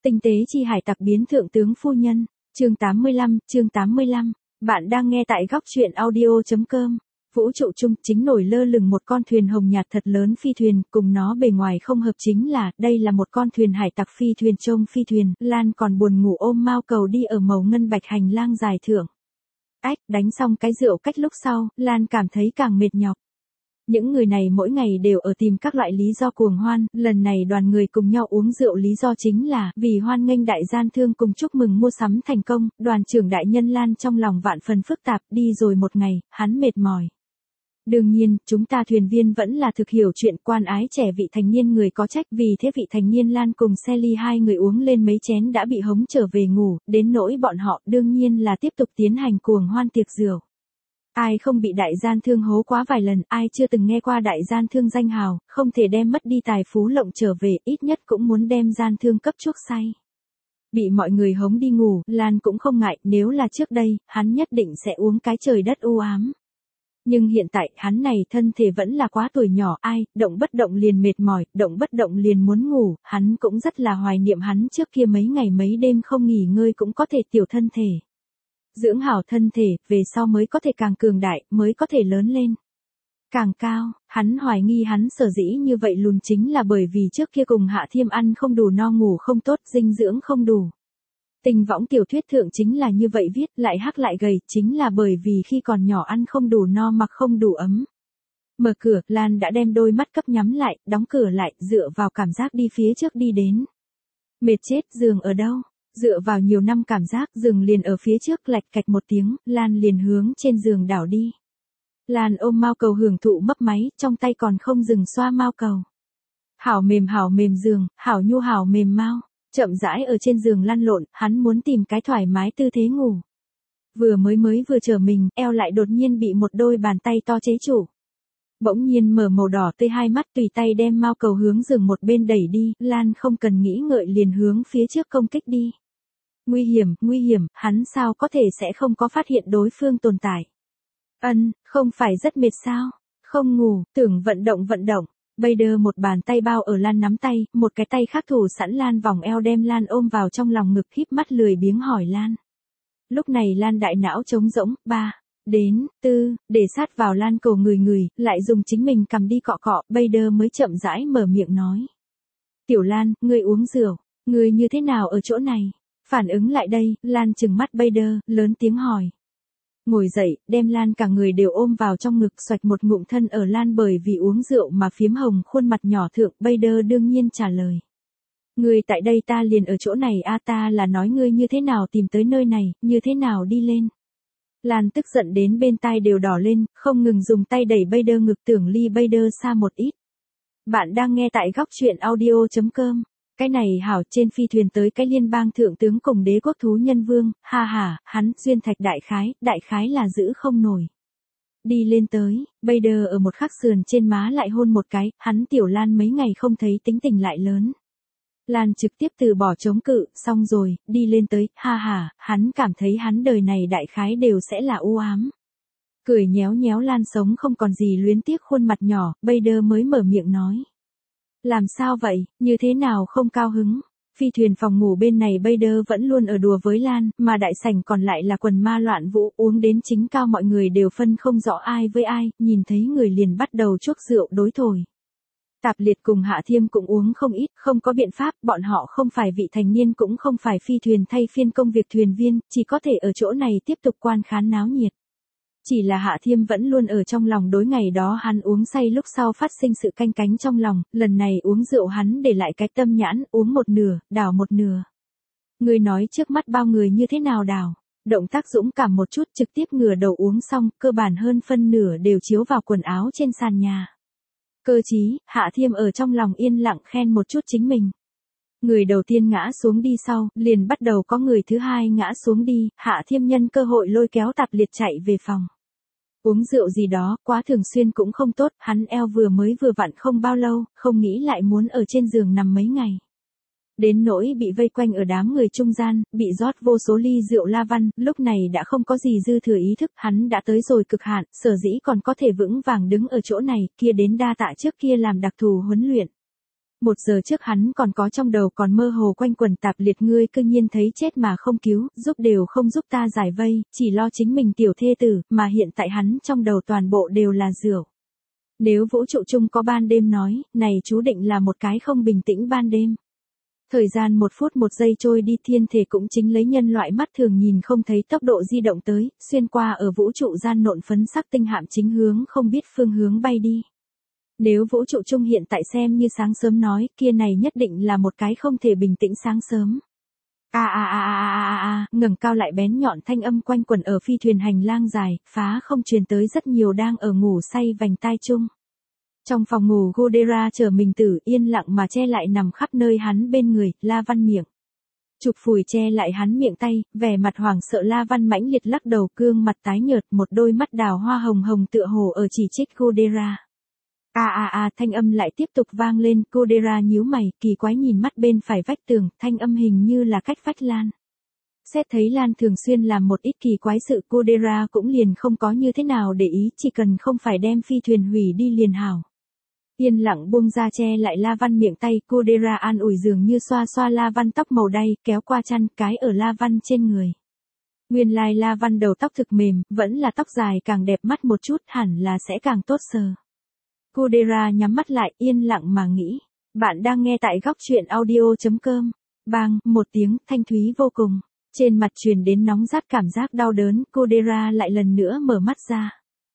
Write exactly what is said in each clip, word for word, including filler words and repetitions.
Tinh tế chi hải tặc biến thượng tướng phu nhân, chương tám mươi lăm, chương tám mươi lăm. Bạn đang nghe tại góc truyện audio.com. Vũ trụ chung chính nổi lơ lửng một con thuyền hồng nhạt thật lớn phi thuyền, cùng nó bề ngoài không hợp chính là, đây là một con thuyền hải tặc phi thuyền trông phi thuyền, Lan còn buồn ngủ ôm mao cầu đi ở màu ngân bạch hành lang dài thượng. Ách, đánh xong cái rượu cách lúc sau, Lan cảm thấy càng mệt nhọc. Những người này mỗi ngày đều ở tìm các loại lý do cuồng hoan, lần này đoàn người cùng nhau uống rượu lý do chính là vì hoan nghênh đại gian thương cùng chúc mừng mua sắm thành công, đoàn trưởng đại nhân Lan trong lòng vạn phần phức tạp, đi rồi một ngày, hắn mệt mỏi. Đương nhiên, chúng ta thuyền viên vẫn là thực hiểu chuyện quan ái trẻ vị thành niên người có trách, vì thế vị thành niên Lan cùng Sally hai người uống lên mấy chén đã bị hống trở về ngủ, đến nỗi bọn họ đương nhiên là tiếp tục tiến hành cuồng hoan tiệc rượu. Ai không bị đại gian thương hố quá vài lần, ai chưa từng nghe qua đại gian thương danh hào, không thể đem mất đi tài phú lộng trở về, ít nhất cũng muốn đem gian thương cấp chuốc say. Bị mọi người hống đi ngủ, Lan cũng không ngại, nếu là trước đây, hắn nhất định sẽ uống cái trời đất u ám. Nhưng hiện tại, hắn này thân thể vẫn là quá tuổi nhỏ, ai, động bất động liền mệt mỏi, động bất động liền muốn ngủ, hắn cũng rất là hoài niệm hắn trước kia mấy ngày mấy đêm không nghỉ ngơi cũng có thể tiểu thân thể. Dưỡng hảo thân thể, về sau mới có thể càng cường đại, mới có thể lớn lên. Càng cao, hắn hoài nghi hắn sở dĩ như vậy lùn chính là bởi vì trước kia cùng Hạ Thiêm ăn không đủ no ngủ không tốt, dinh dưỡng không đủ. Tình võng tiểu thuyết thượng chính là như vậy viết, lại hắc lại gầy, chính là bởi vì khi còn nhỏ ăn không đủ no mặc không đủ ấm. Mở cửa, Lan đã đem đôi mắt cấp nhắm lại, đóng cửa lại, dựa vào cảm giác đi phía trước đi đến. Mệt chết, giường ở đâu? Dựa vào nhiều năm cảm giác, giường liền ở phía trước, lạch cạch một tiếng, Lan liền hướng trên giường đảo đi. Lan ôm mao cầu hưởng thụ mấp máy, trong tay còn không dừng xoa mao cầu. Hảo mềm hảo mềm giường, hảo nhu hảo mềm mao, chậm rãi ở trên giường lăn lộn, hắn muốn tìm cái thoải mái tư thế ngủ. Vừa mới mới vừa trở mình, eo lại đột nhiên bị một đôi bàn tay to chế chủ. Bỗng nhiên mở màu đỏ tươi hai mắt, tùy tay đem mao cầu hướng giường một bên đẩy đi, Lan không cần nghĩ ngợi liền hướng phía trước công kích đi. Nguy hiểm, nguy hiểm, hắn sao có thể sẽ không có phát hiện đối phương tồn tại. Ân, không phải rất mệt sao? Không ngủ, tưởng vận động vận động. Bây giờ một bàn tay bao ở Lan nắm tay, một cái tay khác thủ sẵn Lan vòng eo đem Lan ôm vào trong lòng ngực, híp mắt lười biếng hỏi Lan. Lúc này Lan đại não trống rỗng, ba, đến, tư, để sát vào Lan cổ người người, lại dùng chính mình cầm đi cọ cọ, bây giờ mới chậm rãi mở miệng nói. Tiểu Lan, ngươi uống rượu, ngươi như thế nào ở chỗ này? Phản ứng lại đây, Lan trừng mắt bây giờ, lớn tiếng hỏi. Ngồi dậy, đem Lan cả người đều ôm vào trong ngực, xoạch một ngụm thân ở Lan bởi vì uống rượu mà phiếm hồng khuôn mặt nhỏ thượng, bây giờ đương nhiên trả lời. Ngươi tại đây ta liền ở chỗ này a ta là nói ngươi như thế nào tìm tới nơi này, như thế nào đi lên. Lan tức giận đến bên tai đều đỏ lên, không ngừng dùng tay đẩy bây giờ ngực tưởng ly bây giờ xa một ít. Bạn đang nghe tại góc truyện audio.com. Cái này hảo, trên phi thuyền tới cái liên bang thượng tướng cùng đế quốc thú nhân vương, ha ha, hắn, duyên thạch đại khái, đại khái là giữ không nổi. Đi lên tới, bây giờ ở một khắc sườn trên má lại hôn một cái, hắn tiểu Lan mấy ngày không thấy tính tình lại lớn. Lan trực tiếp từ bỏ chống cự, xong rồi, đi lên tới, ha ha, hắn cảm thấy hắn đời này đại khái đều sẽ là u ám. Cười nhéo nhéo Lan sống không còn gì luyến tiếc khuôn mặt nhỏ, bây giờ mới mở miệng nói. Làm sao vậy, như thế nào không cao hứng? Phi thuyền phòng ngủ bên này bây giờ vẫn luôn ở đùa với Lan, mà đại sảnh còn lại là quần ma loạn vũ, uống đến chính cao mọi người đều phân không rõ ai với ai, nhìn thấy người liền bắt đầu chuốc rượu đối thổi. Tạp Liệt cùng Hạ Thiêm cũng uống không ít, không có biện pháp, bọn họ không phải vị thành niên cũng không phải phi thuyền thay phiên công việc thuyền viên, chỉ có thể ở chỗ này tiếp tục quan khán náo nhiệt. Chỉ là Hạ Thiêm vẫn luôn ở trong lòng đối ngày đó hắn uống say lúc sau phát sinh sự canh cánh trong lòng, lần này uống rượu hắn để lại cái tâm nhãn, uống một nửa, đảo một nửa. Người nói trước mắt bao người như thế nào đảo, động tác dũng cảm một chút trực tiếp ngửa đầu uống xong, cơ bản hơn phân nửa đều chiếu vào quần áo trên sàn nhà. Cơ chí, Hạ Thiêm ở trong lòng yên lặng khen một chút chính mình. Người đầu tiên ngã xuống đi sau, liền bắt đầu có người thứ hai ngã xuống đi, Hạ Thiêm nhân cơ hội lôi kéo Tạp Liệt chạy về phòng. Uống rượu gì đó, quá thường xuyên cũng không tốt, hắn eo vừa mới vừa vặn không bao lâu, không nghĩ lại muốn ở trên giường nằm mấy ngày. Đến nỗi bị vây quanh ở đám người trung gian, bị rót vô số ly rượu la văn, lúc này đã không có gì dư thừa ý thức, hắn đã tới rồi cực hạn, sở dĩ còn có thể vững vàng đứng ở chỗ này, kia đến đa tạ trước kia làm đặc thù huấn luyện. Một giờ trước hắn còn có trong đầu còn mơ hồ quanh quẩn tạp liệt ngươi cư nhiên thấy chết mà không cứu, giúp đều không giúp ta giải vây, chỉ lo chính mình tiểu thê tử, mà hiện tại hắn trong đầu toàn bộ đều là rượu. Nếu vũ trụ chung có ban đêm nói, này chú định là một cái không bình tĩnh ban đêm. Thời gian một phút một giây trôi đi, thiên thể cũng chính lấy nhân loại mắt thường nhìn không thấy tốc độ di động tới, xuyên qua ở vũ trụ gian nộn phấn sắc tinh hạm chính hướng không biết phương hướng bay đi. Nếu vũ trụ chung hiện tại xem như sáng sớm nói, kia này nhất định là một cái không thể bình tĩnh sáng sớm. A a a a a a, ngẩng cao lại bén nhọn thanh âm quanh quẩn ở phi thuyền hành lang dài, phá không truyền tới rất nhiều đang ở ngủ say vành tai chung. Trong phòng ngủ Godera trở mình tử yên lặng mà che lại nằm khắp nơi hắn bên người, La Văn miệng. Chụp phủi che lại hắn miệng tay, vẻ mặt hoảng sợ La Văn mãnh liệt lắc đầu, cương mặt tái nhợt, một đôi mắt đào hoa hồng hồng tựa hồ ở chỉ trích Godera. A a a, thanh âm lại tiếp tục vang lên, Godera nhíu mày, kỳ quái nhìn mắt bên phải vách tường, thanh âm hình như là cách vách Lan. Xét thấy Lan thường xuyên làm một ít kỳ quái sự, Godera cũng liền không có như thế nào để ý, chỉ cần không phải đem phi thuyền hủy đi liền hảo. Yên lặng buông ra che lại La Văn miệng tay, Godera an ủi dường như xoa xoa La Văn tóc màu đay, kéo qua chăn, cái ở La Văn trên người. Nguyên lai La Văn đầu tóc thực mềm, vẫn là tóc dài càng đẹp mắt một chút, hẳn là sẽ càng tốt sờ. Godera nhắm mắt lại, yên lặng mà nghĩ. Bạn đang nghe tại góc truyện audio chấm com. Bang, một tiếng, thanh thúy vô cùng. Trên mặt truyền đến nóng rát cảm giác đau đớn, Godera lại lần nữa mở mắt ra.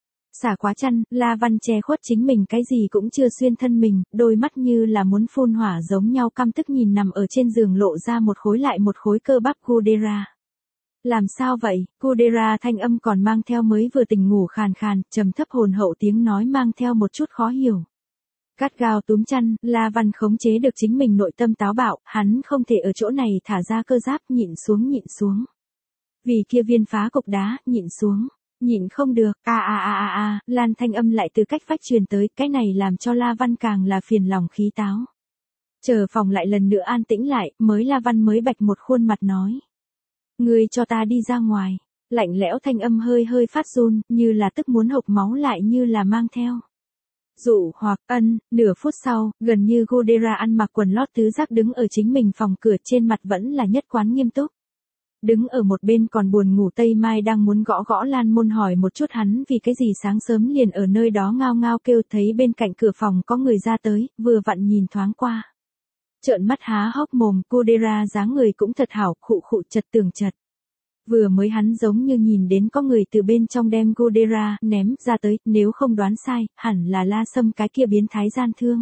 Xả quá chăn, La Văn che khuất chính mình cái gì cũng chưa xuyên thân mình, đôi mắt như là muốn phun hỏa giống nhau căm tức nhìn nằm ở trên giường lộ ra một khối lại một khối cơ bắp Godera. Làm sao vậy? Godera thanh âm còn mang theo mới vừa tỉnh ngủ khàn khàn, trầm thấp hồn hậu tiếng nói mang theo một chút khó hiểu. Gắt gao túm chăn, La Văn khống chế được chính mình nội tâm táo bạo, hắn không thể ở chỗ này thả ra cơ giáp, nhịn xuống nhịn xuống. Vì kia viên phá cục đá, nhịn xuống. Nhịn không được, a a a a a, Lan thanh âm lại từ cách vách truyền tới, cái này làm cho La Văn càng là phiền lòng khí táo. Chờ phòng lại lần nữa an tĩnh lại, mới La Văn mới bạch một khuôn mặt nói. Ngươi cho ta đi ra ngoài, lạnh lẽo thanh âm hơi hơi phát run, như là tức muốn hộc máu lại như là mang theo. Dụ hoặc ân, nửa phút sau, gần như Godera ăn mặc quần lót tứ giác đứng ở chính mình phòng cửa trên mặt vẫn là nhất quán nghiêm túc. Đứng ở một bên còn buồn ngủ Tây Mai đang muốn gõ gõ Lan môn hỏi một chút hắn vì cái gì sáng sớm liền ở nơi đó ngao ngao kêu, thấy bên cạnh cửa phòng có người ra tới, vừa vặn nhìn thoáng qua. Trợn mắt há hốc mồm, Godera dáng người cũng thật hảo, khụ khụ chật tường chật. Vừa mới hắn giống như nhìn đến có người từ bên trong đem Godera ném ra tới, nếu không đoán sai, hẳn là La Sâm cái kia biến thái gian thương.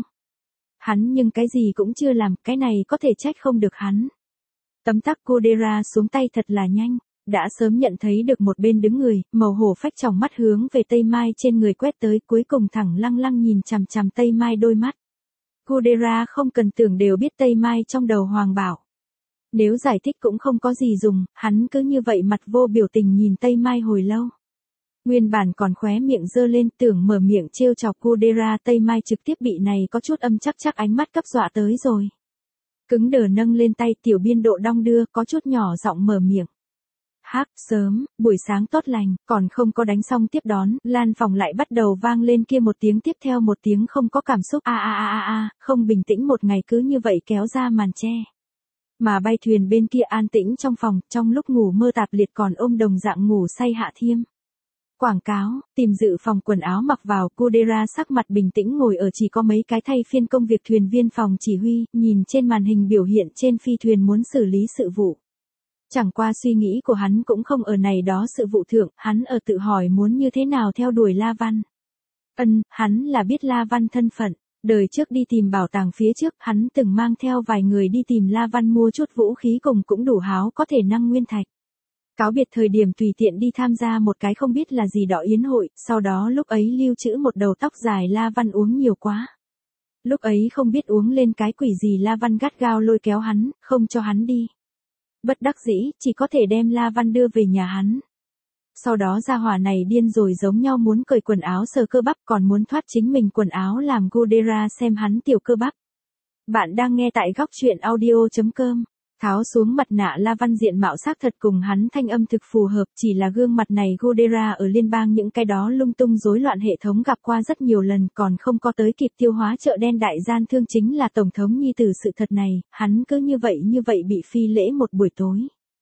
Hắn nhưng cái gì cũng chưa làm, cái này có thể trách không được hắn. Tấm tắc Godera xuống tay thật là nhanh, đã sớm nhận thấy được một bên đứng người, màu hổ phách tròng mắt hướng về Tây Mai trên người quét tới, cuối cùng thẳng lăng lăng nhìn chằm chằm Tây Mai đôi mắt. Godera không cần tưởng đều biết Tây Mai trong đầu hoàng bảo. Nếu giải thích cũng không có gì dùng, hắn cứ như vậy mặt vô biểu tình nhìn Tây Mai hồi lâu. Nguyên bản còn khóe miệng dơ lên tưởng mở miệng trêu chọc Godera, Tây Mai trực tiếp bị này có chút âm chắc chắc ánh mắt cấp dọa tới rồi. Cứng đờ nâng lên tay, tiểu biên độ đong đưa, có chút nhỏ giọng mở miệng. Hắc, sớm, buổi sáng tốt lành, còn không có đánh xong tiếp đón, Lan phòng lại bắt đầu vang lên kia một tiếng tiếp theo một tiếng không có cảm xúc, a a a a a, không bình tĩnh một ngày cứ như vậy kéo ra màn che. Mà bay thuyền bên kia an tĩnh trong phòng, trong lúc ngủ mơ tạp liệt còn ôm đồng dạng ngủ say Hạ Thiêm. Quảng cáo, tìm dự phòng quần áo mặc vào, Godera sắc mặt bình tĩnh ngồi ở chỉ có mấy cái thay phiên công việc thuyền viên phòng chỉ huy, nhìn trên màn hình biểu hiện trên phi thuyền muốn xử lý sự vụ. Chẳng qua suy nghĩ của hắn cũng không ở này đó sự vụ thượng, hắn ở tự hỏi muốn như thế nào theo đuổi La Văn. Ân, hắn là biết La Văn thân phận, đời trước đi tìm bảo tàng phía trước, hắn từng mang theo vài người đi tìm La Văn mua chút vũ khí cùng cũng đủ háo có thể năng nguyên thạch. Cáo biệt thời điểm tùy tiện đi tham gia một cái không biết là gì đỏ yến hội, sau đó lúc ấy lưu trữ một đầu tóc dài La Văn uống nhiều quá. Lúc ấy không biết uống lên cái quỷ gì La Văn gắt gao lôi kéo hắn, không cho hắn đi. Bất đắc dĩ, chỉ có thể đem La Văn đưa về nhà hắn. Sau đó gia hỏa này điên rồi giống nhau muốn cởi quần áo sờ cơ bắp còn muốn thoát chính mình quần áo làm Godera xem hắn tiểu cơ bắp. Bạn đang nghe tại góc truyện audio chấm com. Tháo xuống mặt nạ La Văn diện mạo xác thật cùng hắn thanh âm thực phù hợp, chỉ là gương mặt này Godera ở liên bang những cái đó lung tung rối loạn hệ thống gặp qua rất nhiều lần còn không có tới kịp tiêu hóa chợ đen đại gian thương chính là tổng thống nhi tử sự thật này, hắn cứ như vậy như vậy bị phi lễ một buổi tối.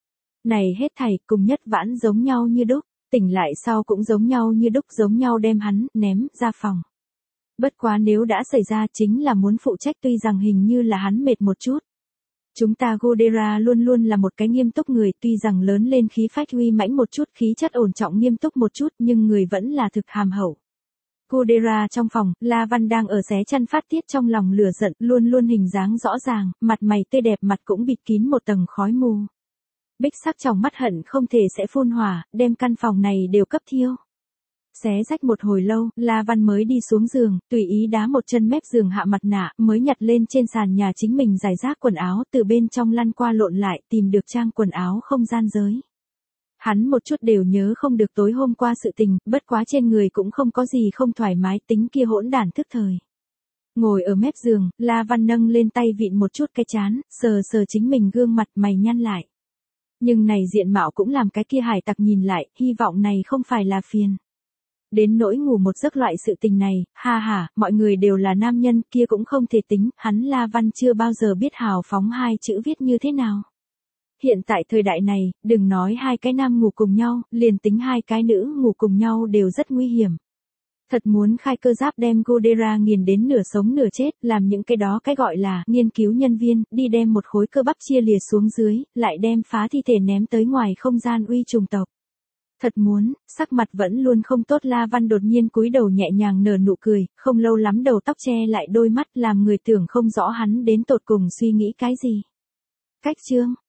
Này hết thảy cùng nhất vãn giống nhau như đúc, tỉnh lại sau cũng giống nhau như đúc giống nhau đem hắn ném ra phòng. Bất quá nếu đã xảy ra chính là muốn phụ trách tuy rằng hình như là hắn mệt một chút. Chúng ta Godera luôn luôn là một cái nghiêm túc người tuy rằng lớn lên khí phách uy mãnh một chút khí chất ổn trọng nghiêm túc một chút nhưng người vẫn là thực hàm hậu. Godera trong phòng, La Văn đang ở xé chăn phát tiết trong lòng lửa giận luôn luôn hình dáng rõ ràng, mặt mày tươi đẹp mặt cũng bịt kín một tầng khói mù. Bích sắc trong mắt hận không thể sẽ phun hỏa, đem căn phòng này đều cấp thiêu. Xé rách một hồi lâu, La Văn mới đi xuống giường, tùy ý đá một chân mép giường hạ mặt nạ, mới nhặt lên trên sàn nhà chính mình giải rác quần áo từ bên trong lăn qua lộn lại tìm được trang quần áo không gian giới. Hắn một chút đều nhớ không được tối hôm qua sự tình, bất quá trên người cũng không có gì không thoải mái tính kia hỗn đản thức thời. Ngồi ở mép giường, La Văn nâng lên tay vịn một chút cái chán, sờ sờ chính mình gương mặt mày nhăn lại. Nhưng này diện mạo cũng làm cái kia hải tặc nhìn lại, hy vọng này không phải là phiền. Đến nỗi ngủ một giấc loại sự tình này, ha ha, mọi người đều là nam nhân kia cũng không thể tính, hắn La Văn chưa bao giờ biết hào phóng hai chữ viết như thế nào. Hiện tại thời đại này, đừng nói hai cái nam ngủ cùng nhau, liền tính hai cái nữ ngủ cùng nhau đều rất nguy hiểm. Thật muốn khai cơ giáp đem Godera nghiền đến nửa sống nửa chết, làm những cái đó cái gọi là nghiên cứu nhân viên, đi đem một khối cơ bắp chia lìa xuống dưới, lại đem phá thi thể ném tới ngoài không gian uy trùng tộc. Thật muốn, sắc mặt vẫn luôn không tốt La Văn đột nhiên cúi đầu nhẹ nhàng nở nụ cười, không lâu lắm đầu tóc che lại đôi mắt làm người tưởng không rõ hắn đến tột cùng suy nghĩ cái gì. Cách chương